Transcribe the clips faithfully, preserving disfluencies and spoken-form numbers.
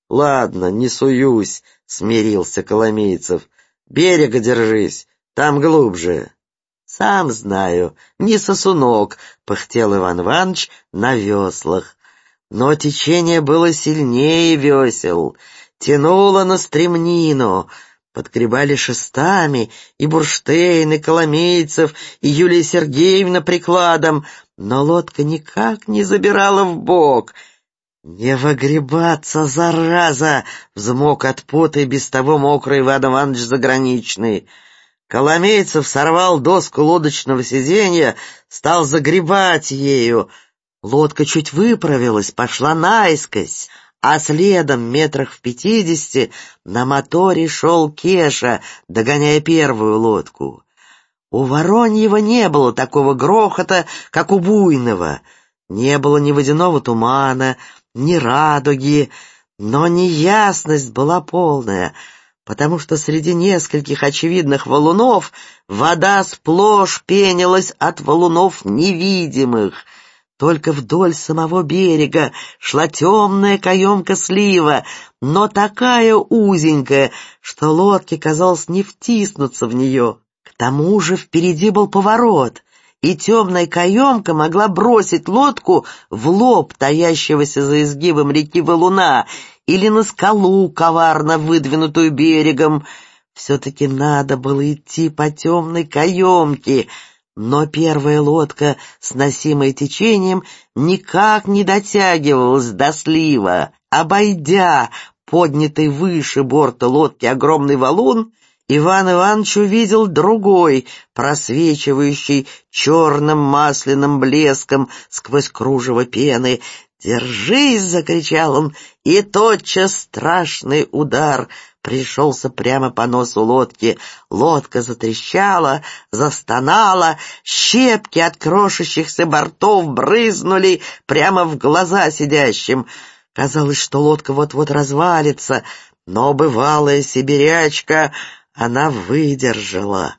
Ладно, не суюсь, смирился Коломейцев. Берега держись, там глубже. Сам знаю, не сосунок, пыхтел Иван Иванович на веслах. Но течение было сильнее весел, тянуло на стремнину. Подгребали шестами и Бурштейн, и Коломейцев, и Юлия Сергеевна прикладом, но лодка никак не забирала в бок. «Не выгребаться, зараза!» — взмок от пота и без того мокрый Иван Иванович Заграничный. Коломейцев сорвал доску лодочного сиденья, стал загребать ею. Лодка чуть выправилась, пошла наискось, а следом, метрах в пятидесяти, на моторе шел Кеша, догоняя первую лодку. У Вороньева не было такого грохота, как у Буйного. Не было ни водяного тумана, ни радуги, но неясность была полная, потому что среди нескольких очевидных валунов вода сплошь пенилась от валунов невидимых. Только вдоль самого берега шла темная каемка слива, но такая узенькая, что лодке казалось не втиснуться в нее. К тому же впереди был поворот, и темная каемка могла бросить лодку в лоб таящегося за изгибом реки валуна или на скалу, коварно выдвинутую берегом. Все-таки надо было идти по темной каемке, но первая лодка, сносимая течением, никак не дотягивалась до слива. Обойдя поднятый выше борта лодки огромный валун, Иван Иванович увидел другой, просвечивающий черным масляным блеском сквозь кружево пены. «Держись!» — закричал он, и тотчас страшный удар пришелся прямо по носу лодки. Лодка затрещала, застонала, щепки от крошащихся бортов брызнули прямо в глаза сидящим. Казалось, что лодка вот-вот развалится, но бывалая сибирячка, она выдержала.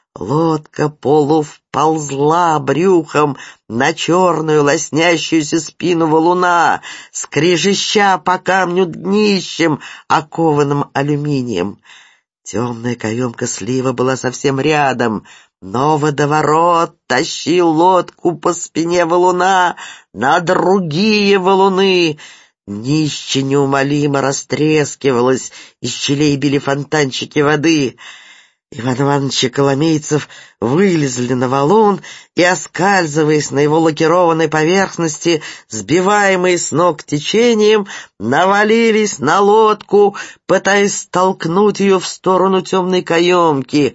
Лодка полувползла брюхом на черную лоснящуюся спину валуна, скрежеща по камню днищем, окованным алюминием. Темная каемка слива была совсем рядом, но водоворот тащил лодку по спине валуна на другие валуны. Днище неумолимо растрескивалось, из щелей били фонтанчики воды. Иван Иванович и Коломейцев вылезли на валун и, оскальзываясь на его лакированной поверхности, сбиваемые с ног течением, навалились на лодку, пытаясь столкнуть ее в сторону темной каемки.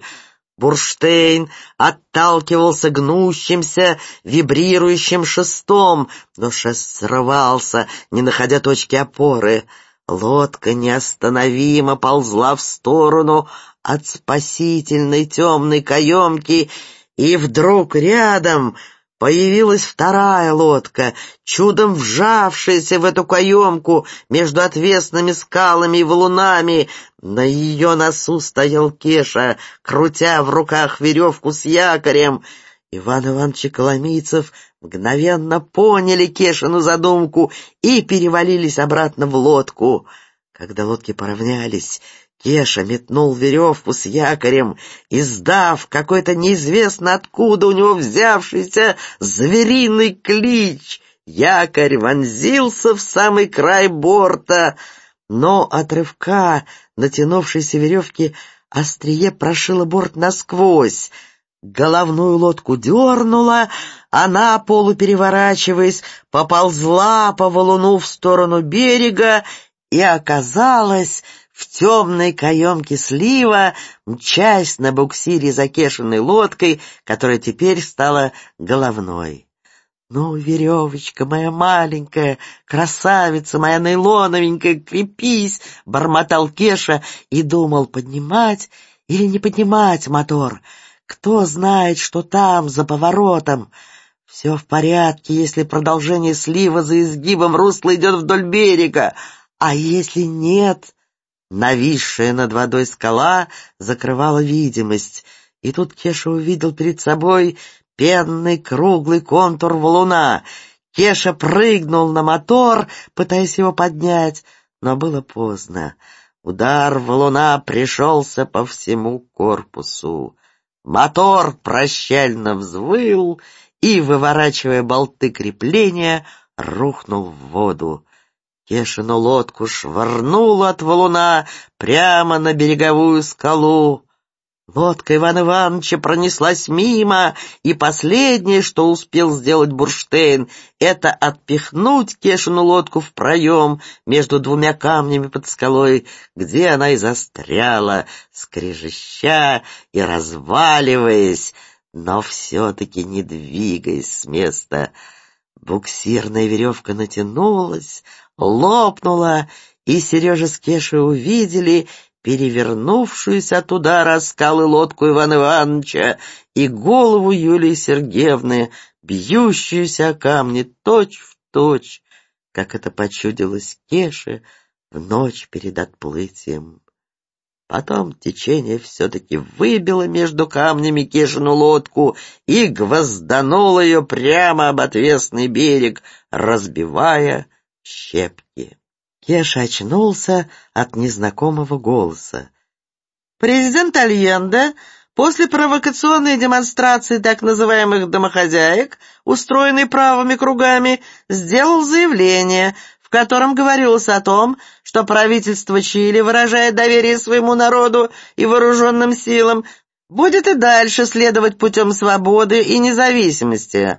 Бурштейн отталкивался гнущимся, вибрирующим шестом, но шест срывался, не находя точки опоры. Лодка неостановимо ползла в сторону от спасительной темной каемки, и вдруг рядом появилась вторая лодка, чудом вжавшаяся в эту каемку между отвесными скалами и валунами. На ее носу стоял Кеша, крутя в руках веревку с якорем. Иван Иванович и Коломейцев мгновенно поняли Кешину задумку и перевалились обратно в лодку. Когда лодки поравнялись, Кеша метнул веревку с якорем, издав какой-то неизвестно откуда у него взявшийся звериный клич. Якорь вонзился в самый край борта, но от рывка натянувшейся веревки острие прошило борт насквозь. Головную лодку дернула, она, полупереворачиваясь, поползла по валуну в сторону берега и оказалась в темной каемке слива, мчась на буксире за Кешиной лодкой, которая теперь стала головной. «Ну, веревочка моя маленькая, красавица моя нейлоновенькая, крепись!» — бормотал Кеша и думал, поднимать или не поднимать мотор. Кто знает, что там, за поворотом. Все в порядке, если продолжение слива за изгибом русла идет вдоль берега. А если нет? Нависшая над водой скала закрывала видимость, и тут Кеша увидел перед собой пенный круглый контур валуна. Кеша прыгнул на мотор, пытаясь его поднять, Но было поздно. Удар валуна пришелся по всему корпусу. Мотор прощально взвыл и, выворачивая болты крепления, рухнул в воду. Кешину лодку швырнуло от валуна прямо на береговую скалу. Лодка Ивана Ивановича пронеслась мимо, и последнее, что успел сделать Бурштейн, это отпихнуть Кешину лодку в проем между двумя камнями под скалой, где она и застряла, скрежеща и разваливаясь, но все-таки не двигаясь с места. Буксирная веревка натянулась, лопнула, и Сережа с Кешей увидели перевернувшуюся от удара скалы лодку Ивана Ивановича и голову Юлии Сергеевны, бьющуюся о камни точь в точь, как это почудилось Кеше в ночь перед отплытием. Потом течение все-таки выбило между камнями Кешину лодку и гвоздануло ее прямо об отвесный берег, разбивая щепки. Кеша очнулся от незнакомого голоса. Президент Альенде после провокационной демонстрации так называемых домохозяек, устроенной правыми кругами, сделал заявление, в котором говорилось о том, что правительство Чили, выражая доверие своему народу и вооруженным силам, будет и дальше следовать путем свободы и независимости.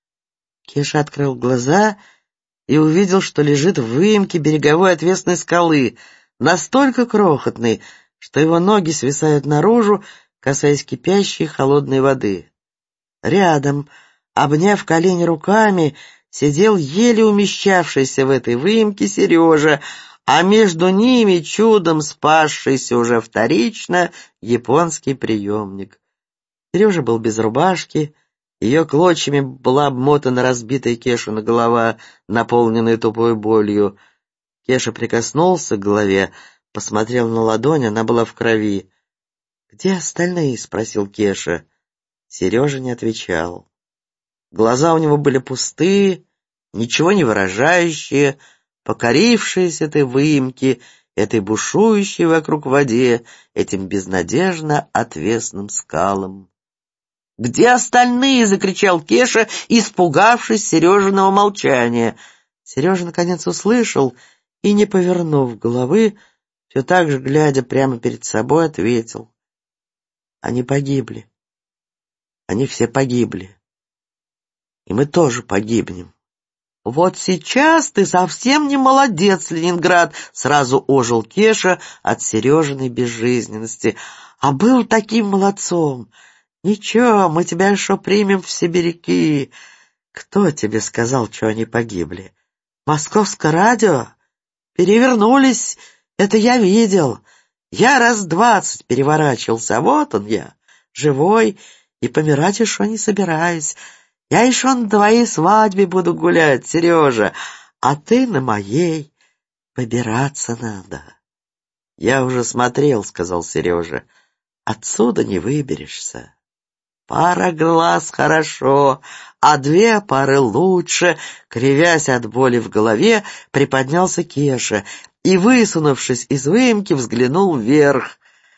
Кеша открыл глаза и увидел, что лежит в выемке береговой отвесной скалы, настолько крохотной, что его ноги свисают наружу, касаясь кипящей холодной воды. Рядом, обняв колени руками, сидел еле умещавшийся в этой выемке Сережа, а между ними чудом спасшийся уже вторично японский приемник. Сережа был без рубашки, ее клочьями была обмотана разбитая Кешина голова, наполненная тупой болью. Кеша прикоснулся к голове, посмотрел на ладонь, она была в крови. «Где остальные?» — спросил Кеша. Сережа не отвечал. Глаза у него были пустые, ничего не выражающие, покорившиеся этой выемке, этой бушующей вокруг воде, этим безнадежно отвесным скалам. «Где остальные?» — закричал Кеша, испугавшись Сережиного молчания. Сережа наконец услышал и, не повернув головы, все так же, глядя прямо перед собой, ответил: «Они погибли. Они все погибли. И мы тоже погибнем». «Вот сейчас ты совсем не молодец, Ленинград!» — сразу ожил Кеша от Сережиной безжизненности. «А был таким молодцом! Ничего, мы тебя еще примем в сибиряки. Кто тебе сказал, что они погибли? Московское радио? Перевернулись, это я видел. Я раз двадцать переворачивался, а вот он я, живой, и помирать еще не собираюсь. Я еще на твоей свадьбе буду гулять, Сережа, а ты на моей. Побираться надо». «Я уже смотрел», — сказал Сережа, — «отсюда не выберешься. Пара глаз хорошо, а две пары лучше». Кривясь от боли в голове, приподнялся Кеша и, высунувшись из выемки, взглянул вверх.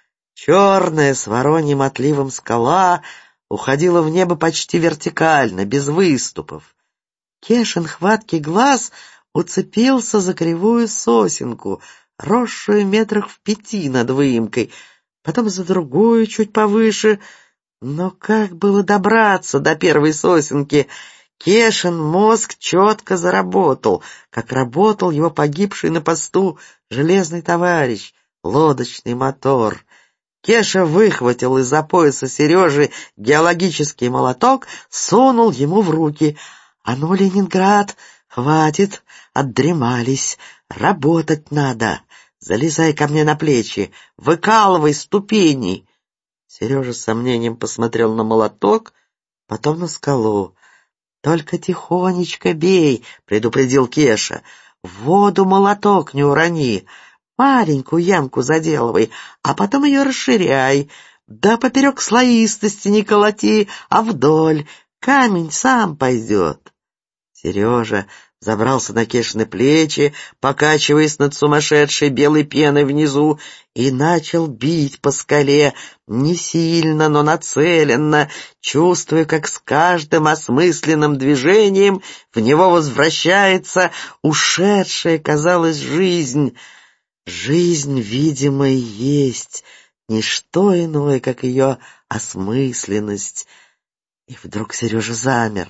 Черная с вороньим отливом скала уходила в небо почти вертикально, без выступов. Кешин хваткий глаз уцепился за кривую сосенку, росшую метрах в пяти над выемкой, потом за другую чуть повыше. Но как было добраться до первой сосенки? Кешин мозг четко заработал, как работал его погибший на посту железный товарищ, лодочный мотор. Кеша выхватил из-за пояса Сережи геологический молоток, сунул ему в руки. «А ну, Ленинград, хватит, отдремались, работать надо. Залезай ко мне на плечи, выкалывай ступени». Сережа с сомнением посмотрел на молоток, потом на скалу. «Только тихонечко бей», — предупредил Кеша. «В воду молоток не урони. Маленькую ямку заделывай, а потом ее расширяй. Да поперек слоистости не колоти, а вдоль. Камень сам пойдет». Сережа забрался на Кешины плечи, покачиваясь над сумасшедшей белой пеной внизу, и начал бить по скале, не сильно, но нацеленно, чувствуя, как с каждым осмысленным движением в него возвращается ушедшая, казалось, жизнь. Жизнь, видимо, и есть не что иное, как ее осмысленность. И вдруг Сережа замер.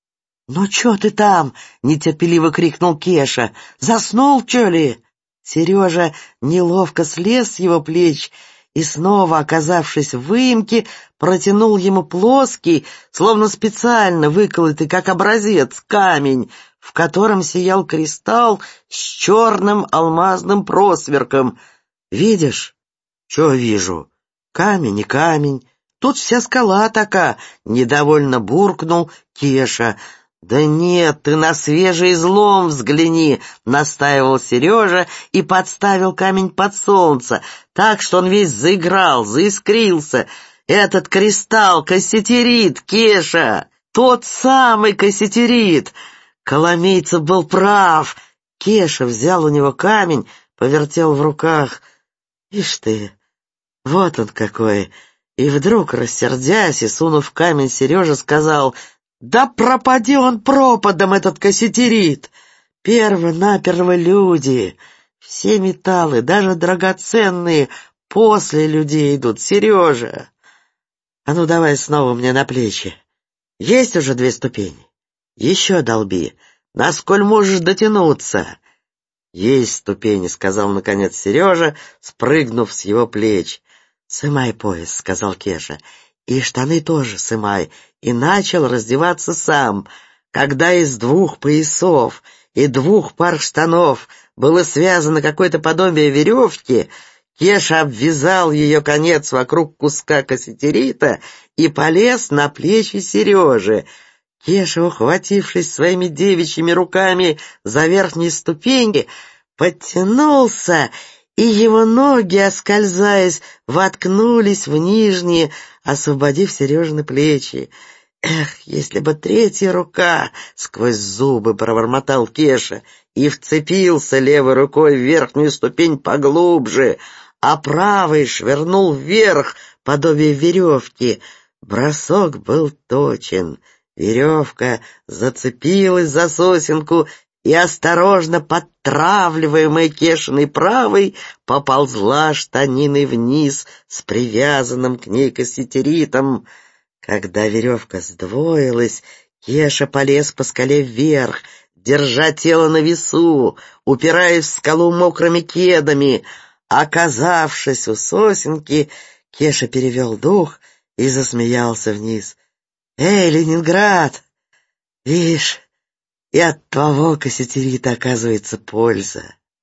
«Ну чё ты там?» — нетерпеливо крикнул Кеша. «Заснул, чё ли?» Сережа неловко слез с его плеч и, снова оказавшись в выемке, протянул ему плоский, словно специально выколотый, как образец, камень, в котором сиял кристалл с черным алмазным просверком. «Видишь?» «Чё вижу? Камень и камень. Тут вся скала така», — недовольно буркнул Кеша. «Да нет, ты на свежий излом взгляни», — настаивал Сережа и подставил камень под солнце, так что он весь заиграл, заискрился. «Этот кристалл — касситерит, Кеша, тот самый касситерит». Коломейцев был прав. Кеша взял у него камень, повертел в руках. «Ишь ты, вот он какой!» И вдруг, рассердясь и сунув камень, Сережа сказал: «Да пропади он пропадом, этот касситерит! Перво-наперво люди, все металлы, даже драгоценные, после людей идут, Сережа! А ну давай снова мне на плечи. Есть уже две ступени? Еще долби, насколь можешь дотянуться». «Есть ступени», — сказал наконец Сережа, спрыгнув с его плеч. «Сымай пояс», — сказал Кеша, — «и штаны тоже сымай», и начал раздеваться сам. Когда из двух поясов и двух пар штанов было связано какое-то подобие веревки, Кеша обвязал ее конец вокруг куска касситерита и полез на плечи Сережи. Кеша, ухватившись своими девичьими руками за верхние ступеньки, подтянулся, и его ноги, оскользаясь, воткнулись в нижние, освободив Сережины плечи. «Эх, если бы третья рука!» — сквозь зубы пробормотал Кеша и вцепился левой рукой в верхнюю ступень поглубже, а правой швырнул вверх подобие веревки. Бросок был точен. Веревка зацепилась за сосенку и, осторожно подтравливаемая Кешиной правой, поползла штаниной вниз с привязанным к ней касситеритом. Когда веревка сдвоилась, Кеша полез по скале вверх, держа тело на весу, упираясь в скалу мокрыми кедами. Оказавшись у сосенки, Кеша перевел дух и засмеялся вниз. «Эй, Ленинград! Вишь, и от твоего касситерита, оказывается, польза».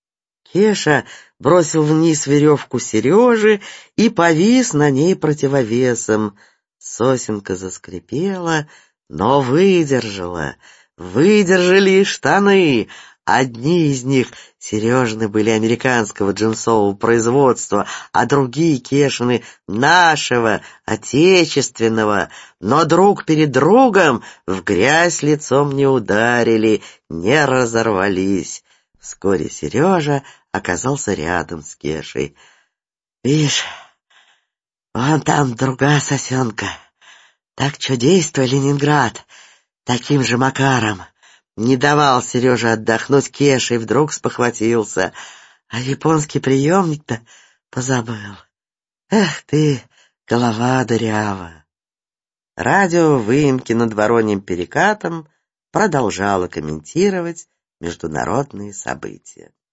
Кеша бросил вниз веревку Сережи и повис на ней противовесом. Сосенка заскрипела, но выдержала. Выдержали и штаны. Одни из них, Сережины, были американского джинсового производства, а другие, Кешины, нашего, отечественного. Но друг перед другом в грязь лицом не ударили, не разорвались. Вскоре Сережа оказался рядом с Кешей. «Видишь, вон там другая сосенка. Так чудействуй, Ленинград, таким же макаром». Не давал Сереже отдохнуть Кеша и вдруг спохватился. А японский приемник-то позабыл. Эх ты, голова дырява. Радио в выемке над Вороньим перекатом продолжало комментировать международные события.